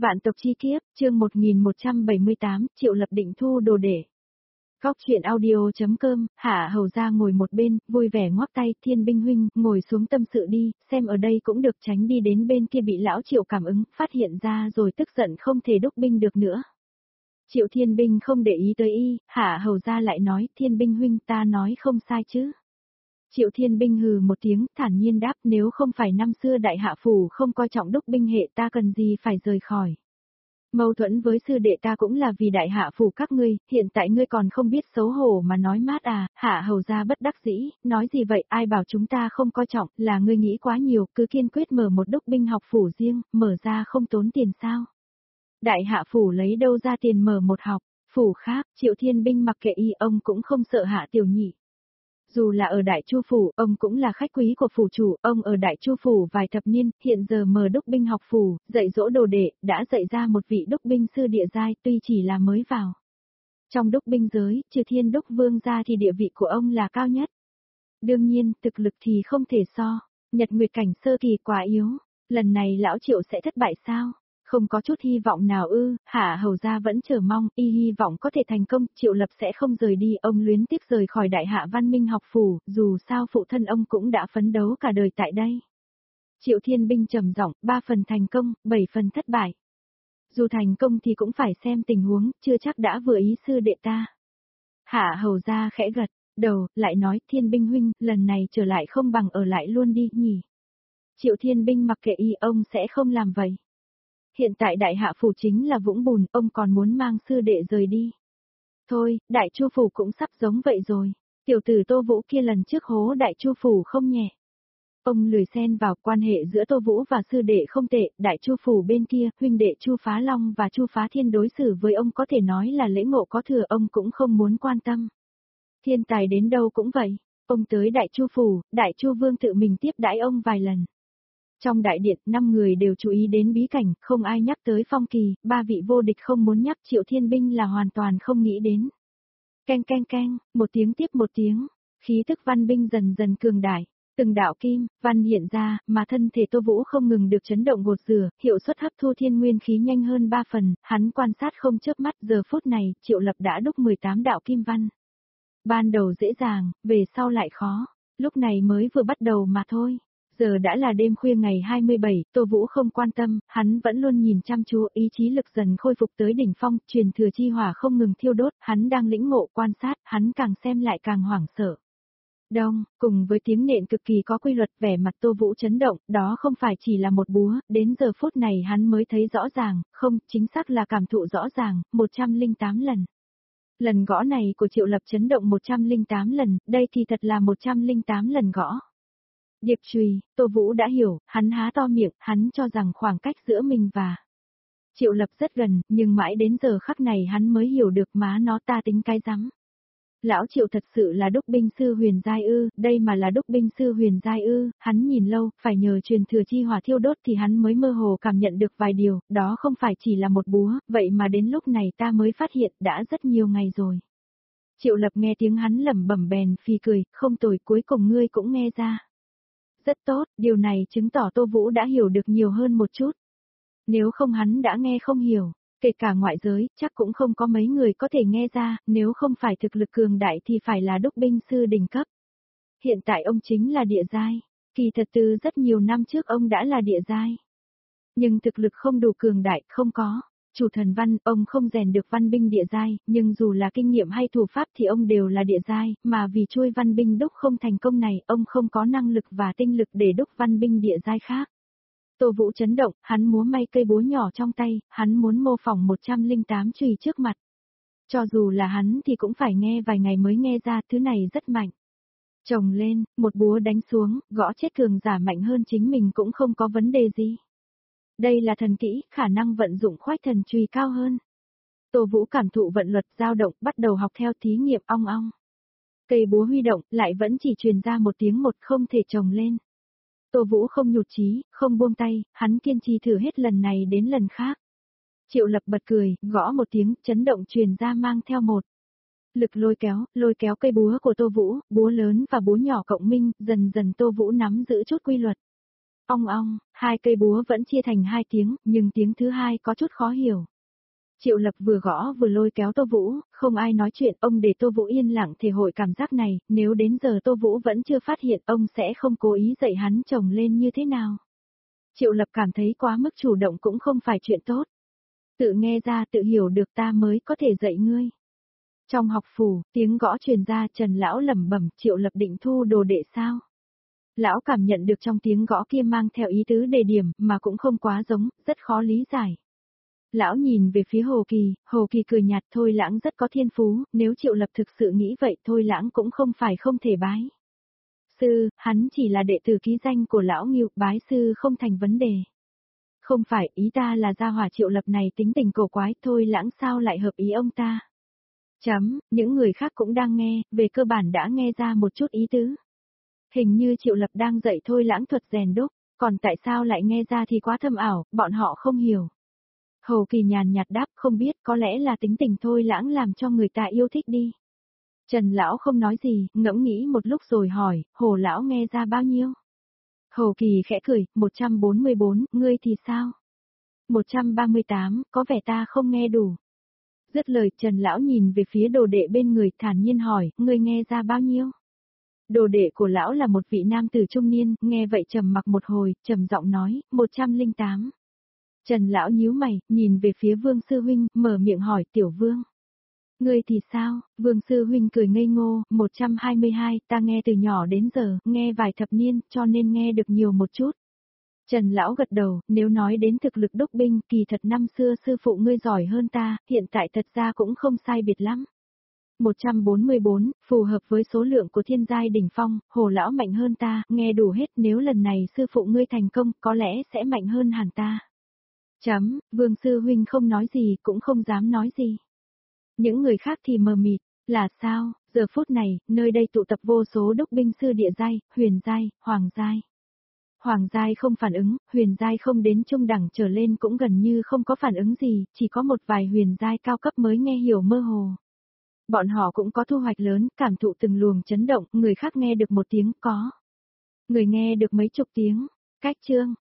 Vạn tộc chi kiếp, chương 1178, Triệu Lập định thu đồ để. Góc chuyện audio.com, Hạ Hầu ra ngồi một bên, vui vẻ ngoắc tay, Thiên Binh huynh, ngồi xuống tâm sự đi, xem ở đây cũng được, tránh đi đến bên kia bị lão Triệu cảm ứng, phát hiện ra rồi tức giận không thể đúc binh được nữa. Triệu Thiên Binh không để ý tới y, Hạ Hầu ra lại nói, Thiên Binh huynh ta nói không sai chứ. Triệu Thiên Binh hừ một tiếng, thản nhiên đáp, nếu không phải năm xưa đại hạ phủ không coi trọng đúc binh hệ ta cần gì phải rời khỏi. Mâu thuẫn với sư đệ ta cũng là vì đại hạ phủ các ngươi, hiện tại ngươi còn không biết xấu hổ mà nói mát à, Hạ Hầu ra bất đắc dĩ, nói gì vậy, ai bảo chúng ta không coi trọng, là ngươi nghĩ quá nhiều, cứ kiên quyết mở một đúc binh học phủ riêng, mở ra không tốn tiền sao. Đại hạ phủ lấy đâu ra tiền mở một học, phủ khác, Triệu Thiên Binh mặc kệ y, ông cũng không sợ Hạ Tiểu Nhị. Dù là ở Đại Chu phủ, ông cũng là khách quý của phủ chủ, ông ở Đại Chu phủ vài thập niên, hiện giờ mở đúc binh học phủ, dạy dỗ đồ đệ, đã dạy ra một vị đúc binh sư địa giai, tuy chỉ là mới vào. Trong đúc binh giới, trừ Thiên Đúc Vương ra thì địa vị của ông là cao nhất. Đương nhiên, thực lực thì không thể so, Nhật Nguyệt cảnh sơ kỳ quá yếu, lần này lão Triệu sẽ thất bại sao? Không có chút hy vọng nào ư, Hạ Hầu gia vẫn chờ mong, y hy vọng có thể thành công, Triệu Lập sẽ không rời đi, ông luyến tiếc rời khỏi Đại Hạ Văn Minh học phủ, dù sao phụ thân ông cũng đã phấn đấu cả đời tại đây. Triệu Thiên Binh trầm giọng, 3 phần thành công, 7 phần thất bại. Dù thành công thì cũng phải xem tình huống, chưa chắc đã vừa ý sư đệ ta. Hạ Hầu gia khẽ gật đầu, lại nói, Thiên Binh huynh, lần này trở lại không bằng ở lại luôn đi, nhỉ. Triệu Thiên Binh mặc kệ y, ông sẽ không làm vậy. Hiện tại đại hạ phủ chính là vũng bùn, ông còn muốn mang sư đệ rời đi. Thôi, Đại Chu phủ cũng sắp giống vậy rồi. Tiểu tử Tô Vũ kia lần trước hố Đại Chu phủ không nhẹ. Ông lười xen vào, quan hệ giữa Tô Vũ và sư đệ không tệ, Đại Chu phủ bên kia, huynh đệ Chu Phá Long và Chu Phá Thiên đối xử với ông có thể nói là lễ ngộ có thừa, ông cũng không muốn quan tâm. Thiên tài đến đâu cũng vậy, ông tới Đại Chu phủ, Đại Chu Vương tự mình tiếp đãi ông vài lần. Trong đại điện, 5 người đều chú ý đến bí cảnh, không ai nhắc tới Phong Kỳ, 3 vị vô địch không muốn nhắc, Triệu Thiên Binh là hoàn toàn không nghĩ đến. Keng keng keng, một tiếng tiếp một tiếng, khí tức văn binh dần dần cường đại, từng đạo kim, văn hiện ra, mà thân thể Tô Vũ không ngừng được chấn động gột rửa, hiệu suất hấp thu thiên nguyên khí nhanh hơn 3 phần, hắn quan sát không chớp mắt, giờ phút này, Triệu Lập đã đúc 18 đạo kim văn. Ban đầu dễ dàng, về sau lại khó, lúc này mới vừa bắt đầu mà thôi. Giờ đã là đêm khuya ngày 27, Tô Vũ không quan tâm, hắn vẫn luôn nhìn chăm chú, ý chí lực dần khôi phục tới đỉnh phong, truyền thừa chi hỏa không ngừng thiêu đốt, hắn đang lĩnh ngộ quan sát, hắn càng xem lại càng hoảng sợ. Đông, cùng với tiếng nện cực kỳ có quy luật, vẻ mặt Tô Vũ chấn động, đó không phải chỉ là một búa, đến giờ phút này hắn mới thấy rõ ràng, không, chính xác là cảm thụ rõ ràng, 108 lần. Lần gõ này của Triệu Lập chấn động 108 lần, đây thì thật là 108 lần gõ. Điệp chùy, Tô Vũ đã hiểu, hắn há to miệng, hắn cho rằng khoảng cách giữa mình và Triệu Lập rất gần, nhưng mãi đến giờ khắc này hắn mới hiểu được má nó ta tính cái rắm. Lão Triệu thật sự là đúc binh sư huyền giai ư, đây mà là đúc binh sư huyền giai ư, hắn nhìn lâu, phải nhờ truyền thừa chi hỏa thiêu đốt thì hắn mới mơ hồ cảm nhận được vài điều, đó không phải chỉ là một búa, vậy mà đến lúc này ta mới phát hiện đã rất nhiều ngày rồi. Triệu Lập nghe tiếng hắn lẩm bẩm bèn phì cười, không tồi, cuối cùng ngươi cũng nghe ra. Rất tốt, điều này chứng tỏ Tô Vũ đã hiểu được nhiều hơn một chút. Nếu không hắn đã nghe không hiểu, kể cả ngoại giới, chắc cũng không có mấy người có thể nghe ra, nếu không phải thực lực cường đại thì phải là đúc binh sư đỉnh cấp. Hiện tại ông chính là địa giai, kỳ thật từ rất nhiều năm trước ông đã là địa giai. Nhưng thực lực không đủ cường đại, không có. Chủ thần văn, ông không rèn được văn binh địa giai, nhưng dù là kinh nghiệm hay thủ pháp thì ông đều là địa giai, mà vì chui văn binh đúc không thành công này, ông không có năng lực và tinh lực để đúc văn binh địa giai khác. Tô Vũ chấn động, hắn múa may cây búa nhỏ trong tay, hắn muốn mô phỏng 108 chùy trước mặt. Cho dù là hắn thì cũng phải nghe vài ngày mới nghe ra, thứ này rất mạnh. Chồng lên, một búa đánh xuống, gõ chết cường giả mạnh hơn chính mình cũng không có vấn đề gì. Đây là thần kỹ, khả năng vận dụng khoách thần chùy cao hơn. Tô Vũ cảm thụ vận luật dao động, bắt đầu học theo thí nghiệm ong ong. Cây búa huy động, lại vẫn chỉ truyền ra một tiếng một, không thể chồng lên. Tô Vũ không nhụt chí, không buông tay, hắn kiên trì thử hết lần này đến lần khác. Triệu Lập bật cười, gõ một tiếng, chấn động truyền ra mang theo một lực lôi kéo cây búa của Tô Vũ, búa lớn và búa nhỏ cộng minh, dần dần Tô Vũ nắm giữ chút quy luật. Ong ong, hai cây búa vẫn chia thành hai tiếng, nhưng tiếng thứ hai có chút khó hiểu. Triệu Lập vừa gõ vừa lôi kéo Tô Vũ, không ai nói chuyện, ông để Tô Vũ yên lặng thể hội cảm giác này, nếu đến giờ Tô Vũ vẫn chưa phát hiện ông sẽ không cố ý dạy hắn chồng lên như thế nào. Triệu Lập cảm thấy quá mức chủ động cũng không phải chuyện tốt. Tự nghe ra tự hiểu được ta mới có thể dạy ngươi. Trong học phủ, tiếng gõ truyền ra, Trần Lão lẩm bẩm, Triệu Lập định thu đồ đệ sao? Lão cảm nhận được trong tiếng gõ kia mang theo ý tứ đề điểm mà cũng không quá giống, rất khó lý giải. Lão nhìn về phía Hồ Kỳ cười nhạt, Thôi Lãng rất có thiên phú, nếu Triệu Lập thực sự nghĩ vậy Thôi Lãng cũng không phải không thể bái. Sư, hắn chỉ là đệ tử ký danh của Lão Ngưu, bái sư không thành vấn đề. Không phải, ý ta là gia hỏa Triệu Lập này tính tình cổ quái, Thôi Lãng sao lại hợp ý ông ta. Những người khác cũng đang nghe, về cơ bản đã nghe ra một chút ý tứ. Hình như Triệu Lập đang dạy Thôi Lãng thuật rèn đúc, còn tại sao lại nghe ra thì quá thâm ảo, bọn họ không hiểu. Hồ Kỳ nhàn nhạt đáp, không biết, có lẽ là tính tình Thôi Lãng làm cho người ta yêu thích đi. Trần Lão không nói gì, ngẫm nghĩ một lúc rồi hỏi, Hồ Lão nghe ra bao nhiêu? Hồ Kỳ khẽ cười, 144, ngươi thì sao? 138, có vẻ ta không nghe đủ. Dứt lời, Trần Lão nhìn về phía đồ đệ bên người, thản nhiên hỏi, ngươi nghe ra bao nhiêu? Đồ đệ của lão là một vị nam tử trung niên, nghe vậy trầm mặc một hồi, trầm giọng nói, 108. Trần Lão nhíu mày, nhìn về phía Vương Sư Huynh, mở miệng hỏi, Tiểu Vương. Ngươi thì sao? Vương Sư Huynh cười ngây ngô, 122, ta nghe từ nhỏ đến giờ, nghe vài thập niên, cho nên nghe được nhiều một chút. Trần Lão gật đầu, nếu nói đến thực lực đúc binh, kỳ thật năm xưa sư phụ ngươi giỏi hơn ta, hiện tại thật ra cũng không sai biệt lắm. 144, phù hợp với số lượng của thiên giai đỉnh phong, Hồ Lão mạnh hơn ta, nghe đủ hết, nếu lần này sư phụ ngươi thành công, có lẽ sẽ mạnh hơn hẳn ta. Vương Sư Huynh không nói gì, cũng không dám nói gì. Những người khác thì mờ mịt, là sao, giờ phút này, nơi đây tụ tập vô số đúc binh sư địa giai, huyền giai, hoàng giai. Hoàng giai không phản ứng, huyền giai không đến trung đẳng trở lên cũng gần như không có phản ứng gì, chỉ có một vài huyền giai cao cấp mới nghe hiểu mơ hồ. Bọn họ cũng có thu hoạch lớn, cảm thụ từng luồng chấn động, người khác nghe được một tiếng có. Người nghe được mấy chục tiếng, cách chương.